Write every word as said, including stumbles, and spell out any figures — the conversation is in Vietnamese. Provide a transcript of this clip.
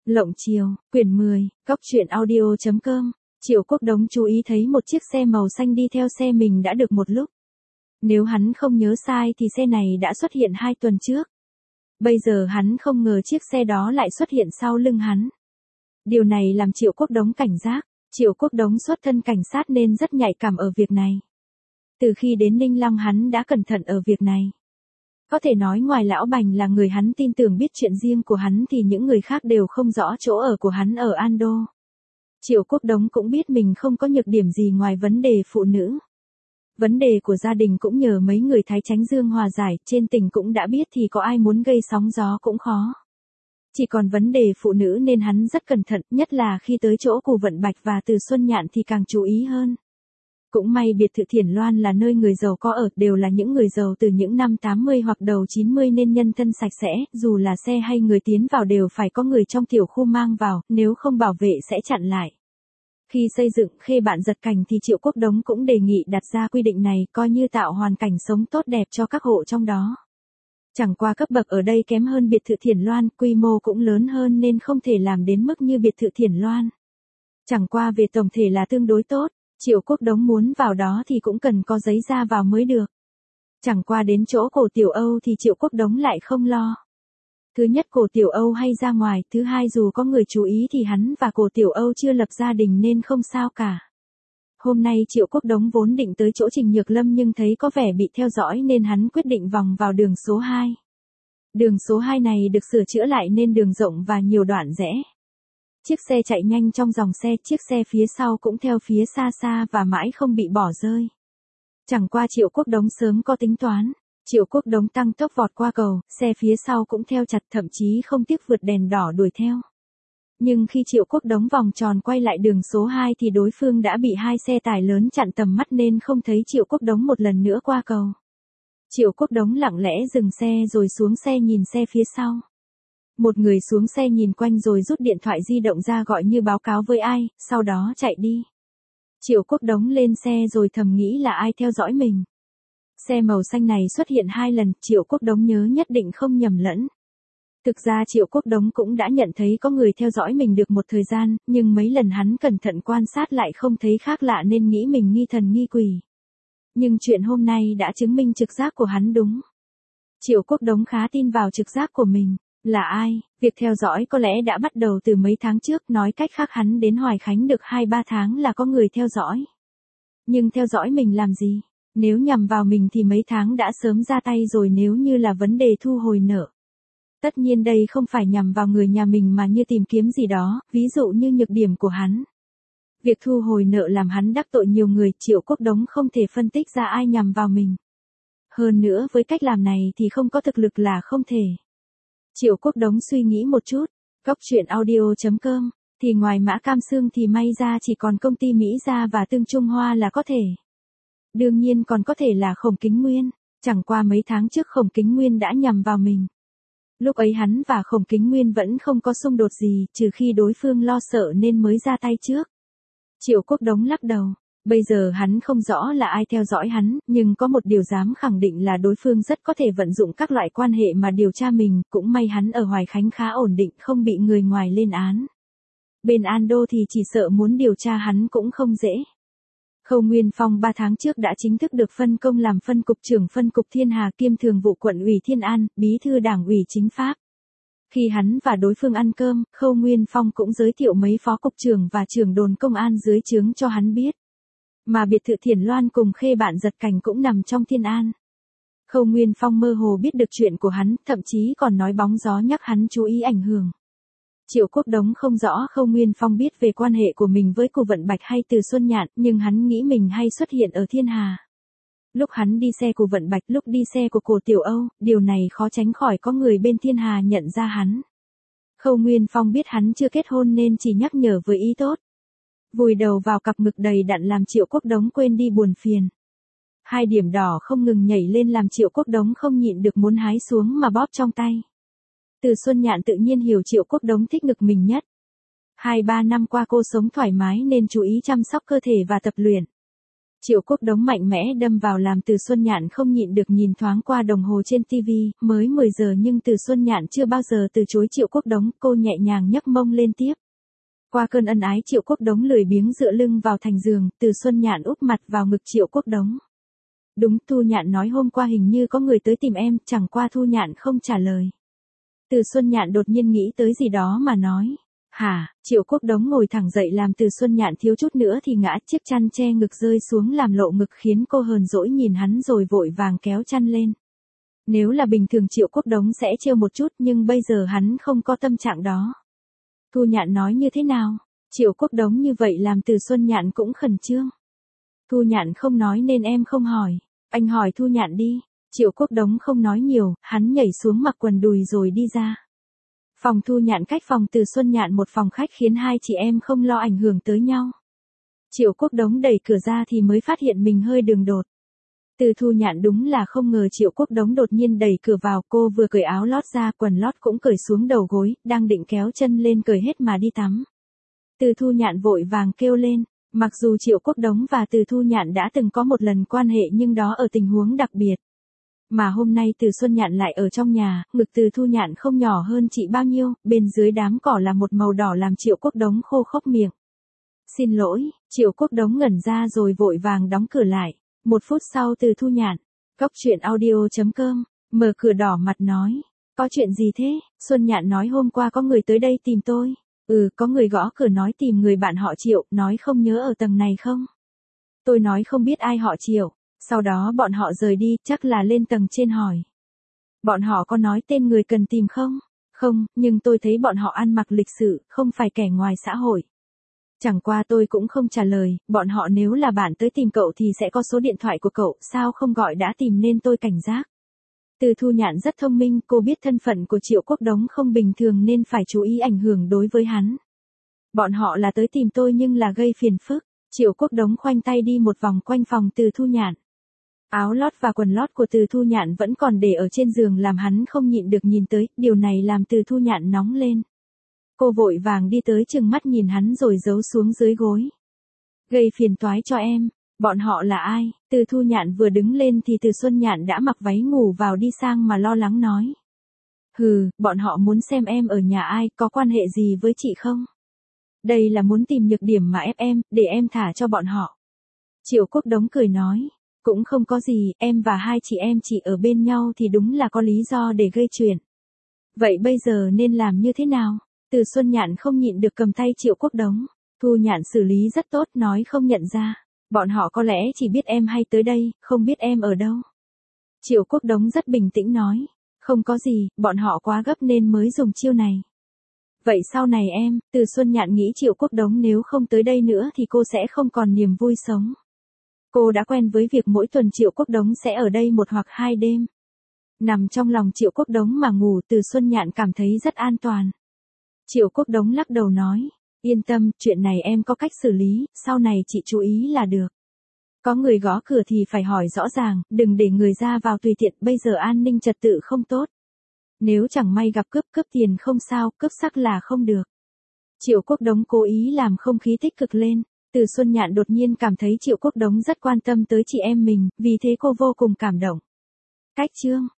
Lộng Chiều, quyển mười, cóc truyện audio chấm com. Triệu Quốc Đống chú ý thấy một chiếc xe màu xanh đi theo xe mình đã được một lúc. Nếu hắn không nhớ sai thì xe này đã xuất hiện hai tuần trước. Bây giờ hắn không ngờ chiếc xe đó lại xuất hiện sau lưng hắn. Điều này làm Triệu Quốc Đống cảnh giác. Triệu Quốc Đống xuất thân cảnh sát nên rất nhạy cảm ở việc này. Từ khi đến Ninh Long hắn đã cẩn thận ở việc này. Có thể nói ngoài Lão Bành là người hắn tin tưởng biết chuyện riêng của hắn thì những người khác đều không rõ chỗ ở của hắn ở Ando. Triệu Quốc Đống cũng biết mình không có nhược điểm gì ngoài vấn đề phụ nữ. Vấn đề của gia đình cũng nhờ mấy người Thái Chánh Dương hòa giải, trên tỉnh cũng đã biết thì có ai muốn gây sóng gió cũng khó. Chỉ còn vấn đề phụ nữ nên hắn rất cẩn thận, nhất là khi tới chỗ Cù Vận Bạch và Từ Xuân Nhạn thì càng chú ý hơn. Cũng may biệt thự Thiển Loan là nơi người giàu có ở, đều là những người giàu từ những năm tám mươi hoặc đầu chín mươi nên nhân thân sạch sẽ, dù là xe hay người tiến vào đều phải có người trong tiểu khu mang vào, nếu không bảo vệ sẽ chặn lại. Khi xây dựng Khê Bạn Giật Cảnh thì Triệu Quốc Đống cũng đề nghị đặt ra quy định này coi như tạo hoàn cảnh sống tốt đẹp cho các hộ trong đó. Chẳng qua cấp bậc ở đây kém hơn biệt thự Thiển Loan, quy mô cũng lớn hơn nên không thể làm đến mức như biệt thự Thiển Loan. Chẳng qua về tổng thể là tương đối tốt. Triệu Quốc Đống muốn vào đó thì cũng cần có giấy ra vào mới được. Chẳng qua đến chỗ Cổ Tiểu Âu thì Triệu Quốc Đống lại không lo. Thứ nhất Cổ Tiểu Âu hay ra ngoài, thứ hai dù có người chú ý thì hắn và Cổ Tiểu Âu chưa lập gia đình nên không sao cả. Hôm nay Triệu Quốc Đống vốn định tới chỗ Trình Nhược Lâm nhưng thấy có vẻ bị theo dõi nên hắn quyết định vòng vào đường số hai. Đường số hai này được sửa chữa lại nên đường rộng và nhiều đoạn rẽ. Chiếc xe chạy nhanh trong dòng xe, chiếc xe phía sau cũng theo phía xa xa và mãi không bị bỏ rơi. Chẳng qua Triệu Quốc Đống sớm có tính toán. Triệu Quốc Đống tăng tốc vọt qua cầu, xe phía sau cũng theo chặt thậm chí không tiếc vượt đèn đỏ đuổi theo. Nhưng khi Triệu Quốc Đống vòng tròn quay lại đường số hai thì đối phương đã bị hai xe tải lớn chặn tầm mắt nên không thấy Triệu Quốc Đống một lần nữa qua cầu. Triệu Quốc Đống lặng lẽ dừng xe rồi xuống xe nhìn xe phía sau. Một người xuống xe nhìn quanh rồi rút điện thoại di động ra gọi như báo cáo với ai, sau đó chạy đi. Triệu Quốc Đống lên xe rồi thầm nghĩ là ai theo dõi mình. Xe màu xanh này xuất hiện hai lần, Triệu Quốc Đống nhớ nhất định không nhầm lẫn. Thực ra Triệu Quốc Đống cũng đã nhận thấy có người theo dõi mình được một thời gian, nhưng mấy lần hắn cẩn thận quan sát lại không thấy khác lạ nên nghĩ mình nghi thần nghi quỷ. Nhưng chuyện hôm nay đã chứng minh trực giác của hắn đúng. Triệu Quốc Đống khá tin vào trực giác của mình. Là ai? Việc theo dõi có lẽ đã bắt đầu từ mấy tháng trước, nói cách khác hắn đến Hoài Khánh được hai ba tháng là có người theo dõi. Nhưng theo dõi mình làm gì? Nếu nhằm vào mình thì mấy tháng đã sớm ra tay rồi, nếu như là vấn đề thu hồi nợ. Tất nhiên đây không phải nhằm vào người nhà mình mà như tìm kiếm gì đó, ví dụ như nhược điểm của hắn. Việc thu hồi nợ làm hắn đắc tội nhiều người, Triệu Quốc Đống không thể phân tích ra ai nhằm vào mình. Hơn nữa với cách làm này thì không có thực lực là không thể. Triệu Quốc Đống suy nghĩ một chút, cóc truyện audio chấm com, thì ngoài Mã Cam Sương thì may ra chỉ còn công ty Mỹ Gia và Tương Trung Hoa là có thể. Đương nhiên còn có thể là Khổng Kính Nguyên, chẳng qua mấy tháng trước Khổng Kính Nguyên đã nhằm vào mình. Lúc ấy hắn và Khổng Kính Nguyên vẫn không có xung đột gì, trừ khi đối phương lo sợ nên mới ra tay trước. Triệu Quốc Đống lắc đầu. Bây giờ hắn không rõ là ai theo dõi hắn, nhưng có một điều dám khẳng định là đối phương rất có thể vận dụng các loại quan hệ mà điều tra mình, cũng may hắn ở Hoài Khánh khá ổn định không bị người ngoài lên án. Bên Ando thì chỉ sợ muốn điều tra hắn cũng không dễ. Khâu Nguyên Phong ba tháng trước đã chính thức được phân công làm phân cục trưởng phân cục Thiên Hà kiêm thường vụ quận ủy Thiên An, bí thư đảng ủy chính pháp. Khi hắn và đối phương ăn cơm, Khâu Nguyên Phong cũng giới thiệu mấy phó cục trưởng và trưởng đồn công an dưới trướng cho hắn biết. Mà biệt thự Thiển Loan cùng Khê Bạn Giật Cảnh cũng nằm trong Thiên An. Khâu Nguyên Phong mơ hồ biết được chuyện của hắn, thậm chí còn nói bóng gió nhắc hắn chú ý ảnh hưởng. Triệu Quốc Đống không rõ Khâu Nguyên Phong biết về quan hệ của mình với Cù Vận Bạch hay Từ Xuân Nhạn, nhưng hắn nghĩ mình hay xuất hiện ở Thiên Hà. Lúc hắn đi xe Cù Vận Bạch, lúc đi xe của Cổ Tiểu Âu, điều này khó tránh khỏi có người bên Thiên Hà nhận ra hắn. Khâu Nguyên Phong biết hắn chưa kết hôn nên chỉ nhắc nhở với ý tốt. Vùi đầu vào cặp ngực đầy đặn làm Triệu Quốc Đống quên đi buồn phiền. Hai điểm đỏ không ngừng nhảy lên làm Triệu Quốc Đống không nhịn được muốn hái xuống mà bóp trong tay. Từ Xuân Nhạn tự nhiên hiểu Triệu Quốc Đống thích ngực mình nhất. Hai ba năm qua cô sống thoải mái nên chú ý chăm sóc cơ thể và tập luyện. Triệu Quốc Đống mạnh mẽ đâm vào làm Từ Xuân Nhạn không nhịn được nhìn thoáng qua đồng hồ trên tivi, mới mười giờ nhưng Từ Xuân Nhạn chưa bao giờ từ chối Triệu Quốc Đống, cô nhẹ nhàng nhấc mông lên tiếp. Qua cơn ân ái Triệu Quốc Đống lười biếng dựa lưng vào thành giường, Từ Xuân Nhạn úp mặt vào ngực Triệu Quốc Đống. Đúng, Thu Nhạn nói hôm qua hình như có người tới tìm em, chẳng qua Thu Nhạn không trả lời. Từ Xuân Nhạn đột nhiên nghĩ tới gì đó mà nói. Hả, Triệu Quốc Đống ngồi thẳng dậy làm Từ Xuân Nhạn thiếu chút nữa thì ngã, chiếc chăn che ngực rơi xuống làm lộ ngực khiến cô hờn dỗi nhìn hắn rồi vội vàng kéo chăn lên. Nếu là bình thường Triệu Quốc Đống sẽ trêu một chút nhưng bây giờ hắn không có tâm trạng đó. Thu Nhạn nói như thế nào? Triệu Quốc Đống như vậy làm Từ Xuân Nhạn cũng khẩn trương. Thu Nhạn không nói nên em không hỏi. Anh hỏi Thu Nhạn đi. Triệu Quốc Đống không nói nhiều, hắn nhảy xuống mặc quần đùi rồi đi ra. Phòng Thu Nhạn cách phòng Từ Xuân Nhạn một phòng khách khiến hai chị em không lo ảnh hưởng tới nhau. Triệu Quốc Đống đẩy cửa ra thì mới phát hiện mình hơi đường đột. Từ Thu Nhạn đúng là không ngờ Triệu Quốc Đống đột nhiên đẩy cửa vào, cô vừa cởi áo lót ra, quần lót cũng cởi xuống đầu gối, đang định kéo chân lên cởi hết mà đi tắm. Từ Thu Nhạn vội vàng kêu lên, mặc dù Triệu Quốc Đống và Từ Thu Nhạn đã từng có một lần quan hệ nhưng đó ở tình huống đặc biệt. Mà hôm nay Từ Xuân Nhạn lại ở trong nhà, ngực Từ Thu Nhạn không nhỏ hơn chị bao nhiêu, bên dưới đám cỏ là một màu đỏ làm Triệu Quốc Đống khô khốc miệng. Xin lỗi, Triệu Quốc Đống ngẩn ra rồi vội vàng đóng cửa lại. Một phút sau Từ Thu Nhạn, Góc truyện audio chấm com, mở cửa đỏ mặt nói. Có chuyện gì thế? Xuân Nhạn nói hôm qua có người tới đây tìm tôi. Ừ, có người gõ cửa nói tìm người bạn họ Triệu, nói không nhớ ở tầng này không? Tôi nói không biết ai họ Triệu. Sau đó bọn họ rời đi, chắc là lên tầng trên hỏi. Bọn họ có nói tên người cần tìm không? Không, nhưng tôi thấy bọn họ ăn mặc lịch sự, không phải kẻ ngoài xã hội. Chẳng qua tôi cũng không trả lời, bọn họ nếu là bạn tới tìm cậu thì sẽ có số điện thoại của cậu, sao không gọi đã tìm nên tôi cảnh giác. Từ Thu Nhạn rất thông minh, cô biết thân phận của Triệu Quốc Đống không bình thường nên phải chú ý ảnh hưởng đối với hắn. Bọn họ là tới tìm tôi nhưng là gây phiền phức. Triệu Quốc Đống khoanh tay đi một vòng quanh phòng Từ Thu Nhạn. Áo lót và quần lót của Từ Thu Nhạn vẫn còn để ở trên giường làm hắn không nhịn được nhìn tới, điều này làm Từ Thu Nhạn nóng lên. Cô vội vàng đi tới chừng mắt nhìn hắn rồi giấu xuống dưới gối. Gây phiền toái cho em, bọn họ là ai? Từ Thu Nhạn vừa đứng lên thì Từ Xuân Nhạn đã mặc váy ngủ vào đi sang mà lo lắng nói. Hừ, bọn họ muốn xem em ở nhà ai, có quan hệ gì với chị không? Đây là muốn tìm nhược điểm mà ép em, để em thả cho bọn họ. Triệu Quốc Đống cười nói. Cũng không có gì, em và hai chị em chỉ ở bên nhau thì đúng là có lý do để gây chuyện. Vậy bây giờ nên làm như thế nào? Từ Xuân Nhạn không nhịn được cầm tay Triệu Quốc Đống. Thu Nhạn xử lý rất tốt, nói không nhận ra. Bọn họ có lẽ chỉ biết em hay tới đây, không biết em ở đâu. Triệu Quốc Đống rất bình tĩnh nói. Không có gì, bọn họ quá gấp nên mới dùng chiêu này. Vậy sau này em, Từ Xuân Nhạn nghĩ Triệu Quốc Đống nếu không tới đây nữa thì cô sẽ không còn niềm vui sống. Cô đã quen với việc mỗi tuần Triệu Quốc Đống sẽ ở đây một hoặc hai đêm. Nằm trong lòng Triệu Quốc Đống mà ngủ, Từ Xuân Nhạn cảm thấy rất an toàn. Triệu Quốc Đống lắc đầu nói, yên tâm, chuyện này em có cách xử lý, sau này chị chú ý là được. Có người gõ cửa thì phải hỏi rõ ràng, đừng để người ra vào tùy tiện, bây giờ an ninh trật tự không tốt. Nếu chẳng may gặp cướp, cướp tiền không sao, cướp sắc là không được. Triệu Quốc Đống cố ý làm không khí tích cực lên. Từ Xuân Nhạn đột nhiên cảm thấy Triệu Quốc Đống rất quan tâm tới chị em mình, vì thế cô vô cùng cảm động. Cách chương